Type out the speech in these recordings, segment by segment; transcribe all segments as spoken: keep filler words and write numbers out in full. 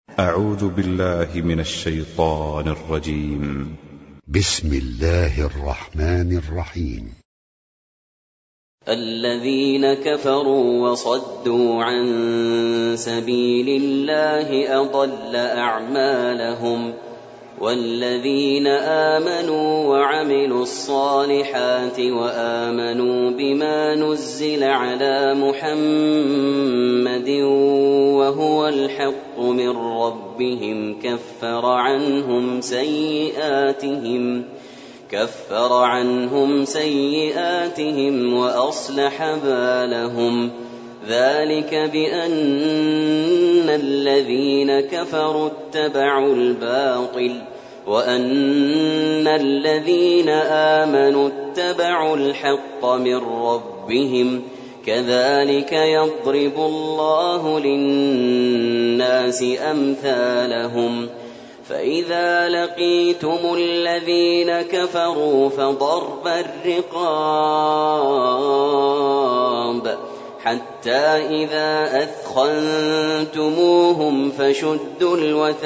أعوذ بالله من الشيطان الرجيم. بسم الله الرحمن الرحيم. الذين كفروا وصدوا عن سبيل الله أضل أعمالهم، والذين آمنوا وعملوا الصالحات وآمنوا بما نزل على محمد وهو الحق من ربهم كفر عنهم سيئاتهم كفر عنهم سيئاتهم وأصلح بالهم، ذلك بأن الذين كفروا اتبعوا الباطل وأن الذين آمنوا اتبعوا الحق من ربهم، كذلك يضرب الله للناس أمثالهم. فإذا لقيتم الذين كفروا فضرب الرقاب حتى إذا أثخنتموهم فشدوا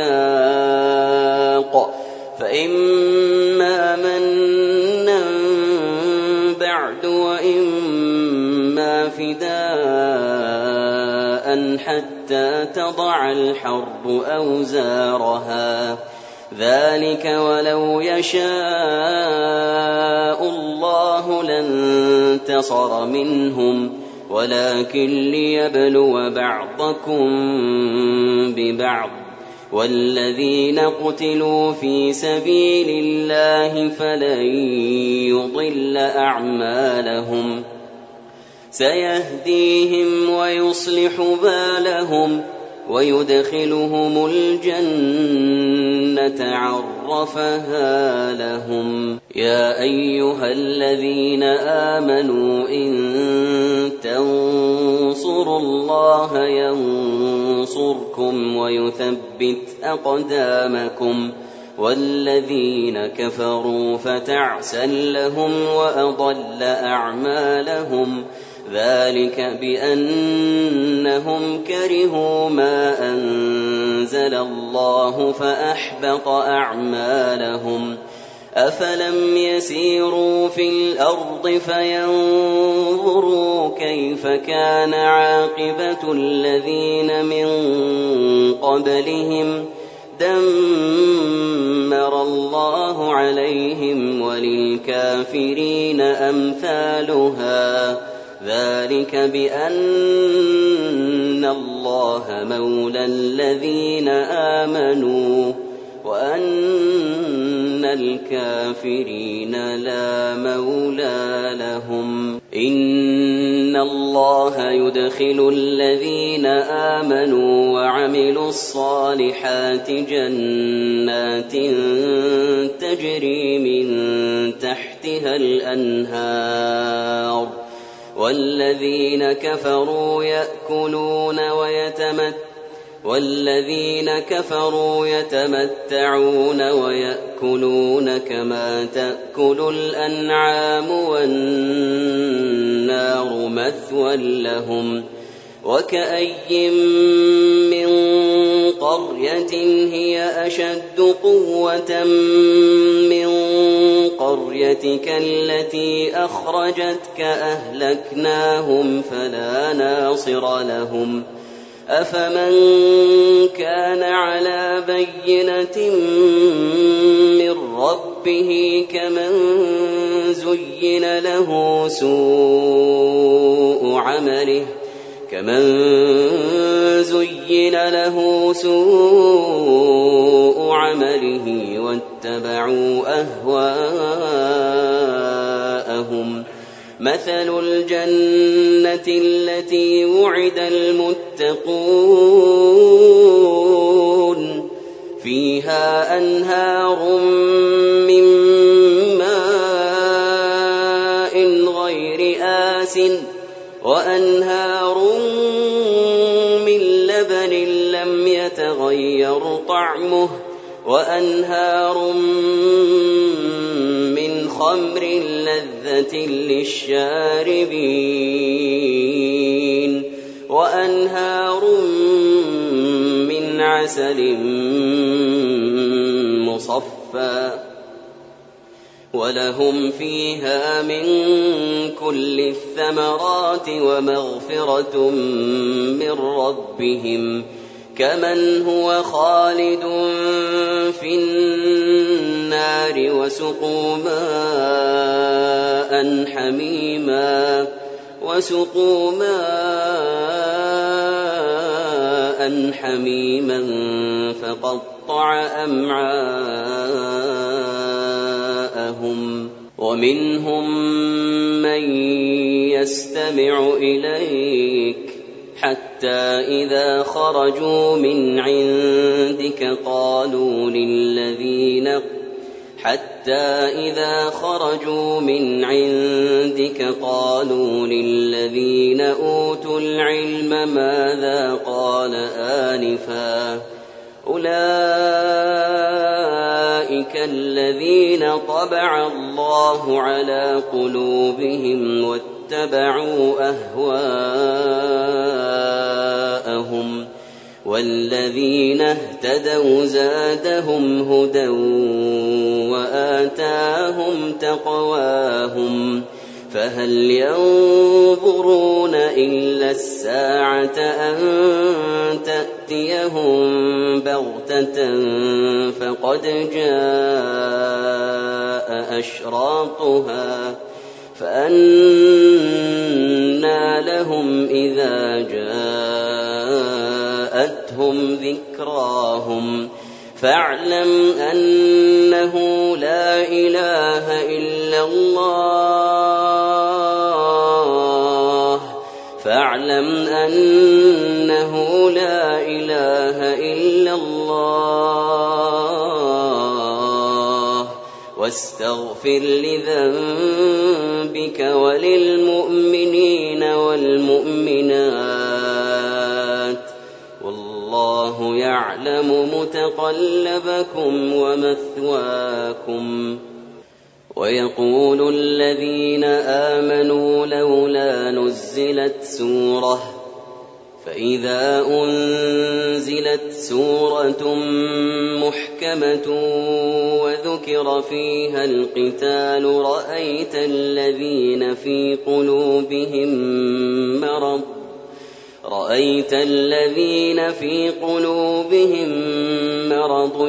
الوثاق، فإما منا بعد وإما فداء حتى تضع الحرب أوزارها، ذلك ولو يشاء الله لانتصر منهم ولكن ليبلو بعضكم ببعض، والذين قتلوا في سبيل الله فلن يضل أعمالهم، سيهديهم ويصلح بالهم ويدخلهم الجنة عرفها لهم. يا أيها الذين آمنوا إن تنصروا الله ينصركم ويثبت أقدامكم، والذين كفروا فتعسا لهم وأضل أعمالهم، ذلك بأنهم كرهوا ما أنزل الله فأحبط أعمالهم. أفلم يسيروا في الأرض فينظروا كيف كان عاقبة الذين من قبلهم، دمر الله عليهم وللكافرين أمثالها، ذلك بأن الله مولى الذين آمنوا وأن الكافرين لا مولى لهم. إن الله يدخل الذين آمنوا وعملوا الصالحات جنات تجري من تحتها الأنهار، والذين كفروا يأكلون ويتمتعون والذين كفروا يتمتعون ويأكلون كما تأكل الأنعام والنار مثوى لهم. وكأي من قرية هي أشد قوة من قريتك التي أخرجتك أهلكناهم فلا ناصر لهم. أفمن كان على بينة من ربه كمن زين له سوء عمله كمن زين له سوء عمله واتبعوا أهواءهم. مثل الجنة التي وعد المتقون فيها أنهار من ماء غير آسٍ وأنهار من لبن لم يتغير طعمه وأنهار من خمر لذة للشاربين وأنهار من عسل مصفى ولهم فيها من كل الثمرات ومغفرة من ربهم كمن هو خالد في النار وسقوا ماء حميما وسقوا ماء حميما فقطع أمعاءهم ومنهم من يستمع إليك حتى إذا خرجوا من عندك قالوا للذين حتى إذا خرجوا من عندك قالوا للذين أوتوا العلم ماذا قال آنفا أولئك الذين طبع الله على قلوبهم واتبعوا أهواءهم والذين اهتدوا زادهم هدى وآتاهم تقواهم فهل ينظرون إلا الساعة أن تأتيهم بغتة فقد جاء أشراطها فأنى لهم إذا جاءتهم ذكراهم فاعلم أنه لا إله إلا الله فاعلم أنه لا إله إلا الله واستغفر لذنبك وللمؤمنين والمؤمنات والله يعلم متقلبكم ومثواكم ويقول الذين آمنوا لولا نزلت سورة فإذا أنزلت سورة محكمة وذكر فيها القتال رأيت الذين في قلوبهم مرض رأيت الذين في قلوبهم مرض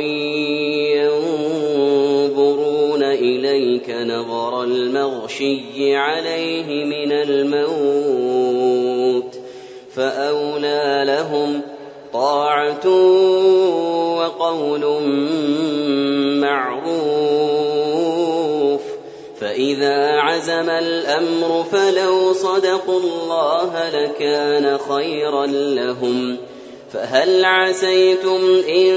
ينظرون إليك نظر المغشي عليه من الموت فأولى لهم طاعة وقول معروف فإذا عزم الأمر فلو صدقوا الله لكان خيرا لهم فهل عسيتم إن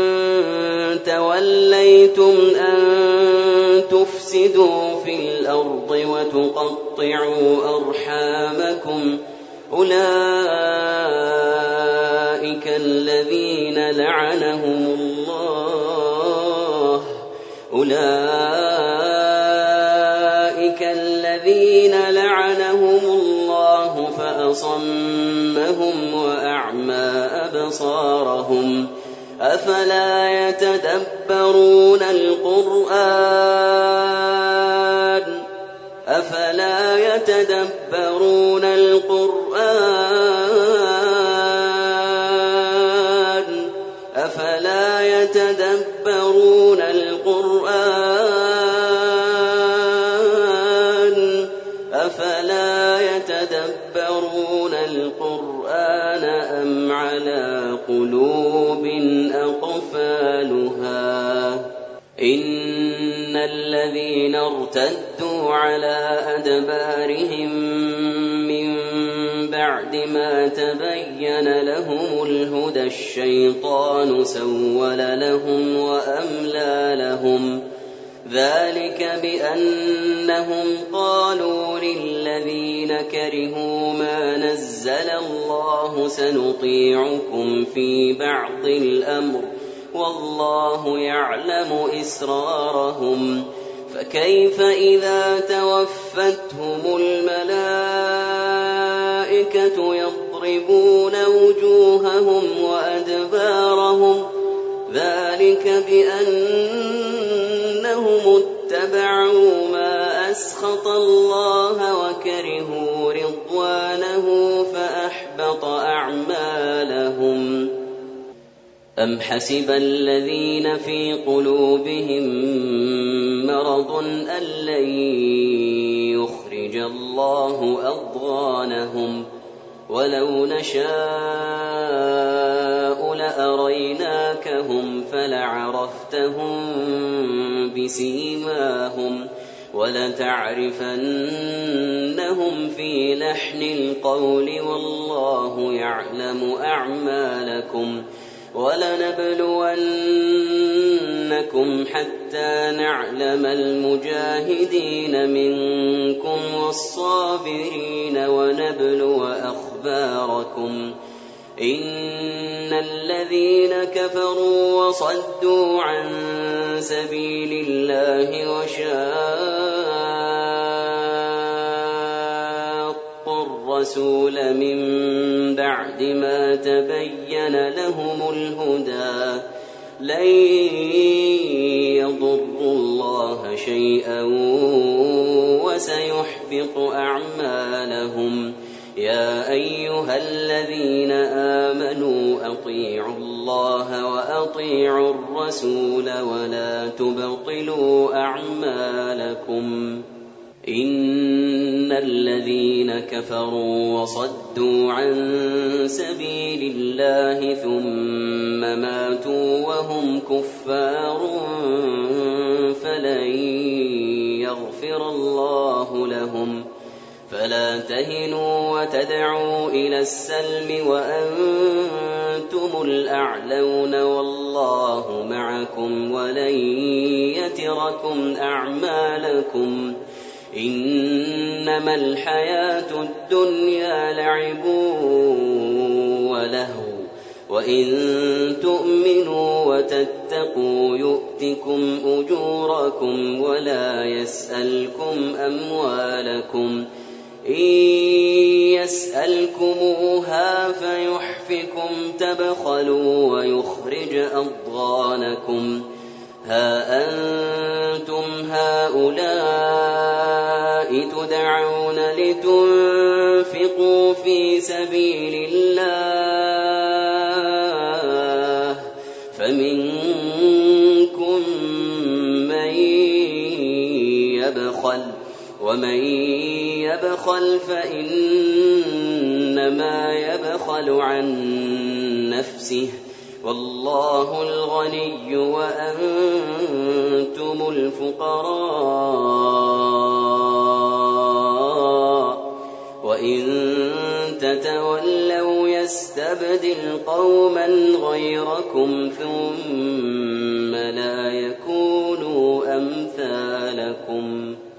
توليتم أن تفسدوا في الأرض وتقطعوا أرحامكم أولئك الذين لعنهم الله أولئك الذين لعنهم الله فأصمهم وأعمى أبصارهم أفلا يتدبرون القرآن أفلا يتدبرون القرآن أفلا يتدبرون القرآن أفلا يتدبرون القرآن أم على قلوب أقفالها إن الذين ارتدوا على أدبارهم من بعد ما تبين لهم الهدى الشيطان سول لهم وأملى لهم ذلك بأنهم قالوا للذين كرهوا ما نزل الله سنطيعكم في بعض الأمر والله يعلم إسرارهم فكيف إذا توفتهم الملائكة يضربون وجوههم وأدبارهم ذلك بأنهم اتبعوا ما أسخط الله وكرهوا رضوانه فأحبط أعمالهم. أم حسب الذين في قلوبهم مرض أن لن يخرج الله أضغانهم ولو نشاء لأريناكهم فلعرفتهم بسيماهم ولتعرفنهم في لحن القول والله يعلم أعمالكم ولنبلونكم حتى نعلم المجاهدين منكم والصابرين ونبلو أخباركم. إن الذين كفروا وصدوا عن سبيل الله وشاقوا الرسول من بعد ما تبين لهم الهدى لن يضروا الله شيئا وسيحبط أعمالهم. يا أيها الذين آمنوا أطيعوا الله وأطيعوا الرسول ولا تبطلوا أعمالكم. إن الذين كفروا وصدوا عن سبيل الله ثم ماتوا وهم كفار فلن يغفر الله لهم. فلا تهنوا وتدعوا إلى السلم وأنتم الأعلون والله معكم ولن يتركم أعمالكم. إنما الحياة الدنيا لعب ولهو وإن تؤمنوا وتتقوا يؤتكم أجوركم ولا يسألكم أموالكم. إن يسألكموها فيحفكم تبخلوا ويخرج أضغانكم. ها أنتم هؤلاء تدعون لتنفقوا في سبيل الله فمنكم من يبخل ومن يبخل فإنما يبخل عن نفسه والله الغني وأنتم الفقراء وإن تتولوا يستبدل قوما غيركم ثم لا يكونوا أمثالكم.